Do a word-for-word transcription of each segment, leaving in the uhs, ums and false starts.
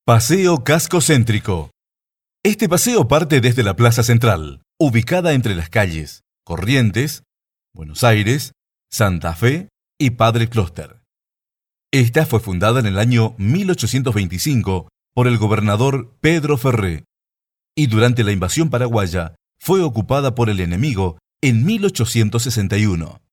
Paseo Casco Céntrico. Este paseo parte desde la Plaza Central, ubicada entre las calles Corrientes, Buenos Aires, Santa Fe y Padre Clóster. Esta fue fundada en el año mil ochocientos veinticinco por el gobernador Pedro Ferré y durante la invasión paraguaya fue ocupada por el enemigo en mil ochocientos sesenta y uno.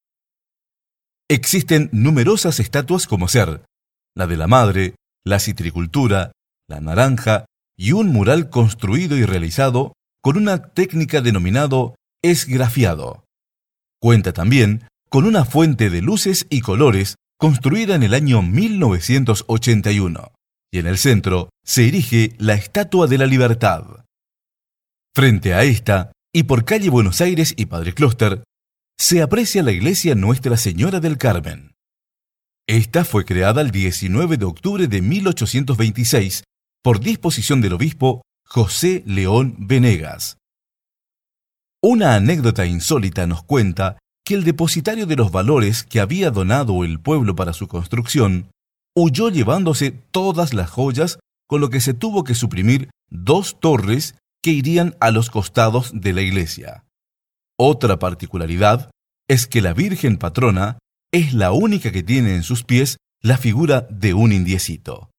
Existen numerosas estatuas como ser la de la Madre, la citricultura, la naranja y un mural construido y realizado con una técnica denominado esgrafiado. Cuenta también con una fuente de luces y colores construida en el año mil novecientos ochenta y uno, y en el centro se erige la Estatua de la Libertad. Frente a esta, y por calle Buenos Aires y Padre Clóster, se aprecia la iglesia Nuestra Señora del Carmen. Esta fue creada el diecinueve de octubre de mil ochocientos veintiséis por disposición del obispo José León Venegas. Una anécdota insólita nos cuenta que el depositario de los valores que había donado el pueblo para su construcción huyó llevándose todas las joyas, con lo que se tuvo que suprimir dos torres que irían a los costados de la iglesia. Otra particularidad es que la Virgen Patrona es la única que tiene en sus pies la figura de un indiecito.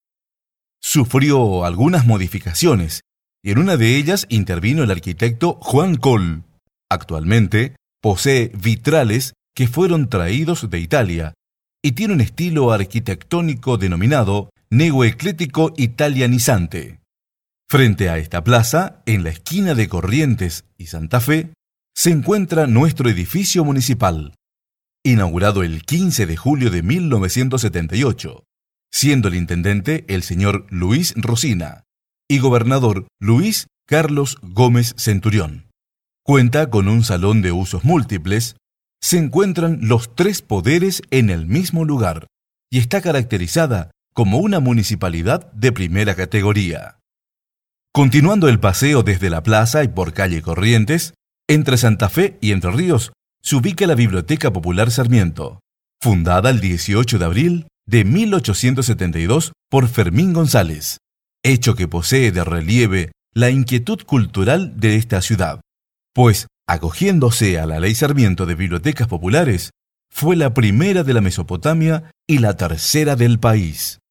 Sufrió algunas modificaciones y en una de ellas intervino el arquitecto Juan Coll. Actualmente posee vitrales que fueron traídos de Italia y tiene un estilo arquitectónico denominado neoeclético italianizante. Frente a esta plaza, en la esquina de Corrientes y Santa Fe, se encuentra nuestro edificio municipal, inaugurado el quince de julio de mil novecientos setenta y ocho, siendo el intendente el señor Luis Rosina y gobernador Luis Carlos Gómez Centurión. Cuenta con un salón de usos múltiples, se encuentran los tres poderes en el mismo lugar y está caracterizada como una municipalidad de primera categoría. Continuando el paseo desde la plaza y por calle Corrientes, entre Santa Fe y Entre Ríos, se ubica la Biblioteca Popular Sarmiento, fundada el dieciocho de abril de mil ochocientos setenta y dos por Fermín González, hecho que posee de relieve la inquietud cultural de esta ciudad, pues, acogiéndose a la Ley Sarmiento de Bibliotecas Populares, fue la primera de la Mesopotamia y la tercera del país.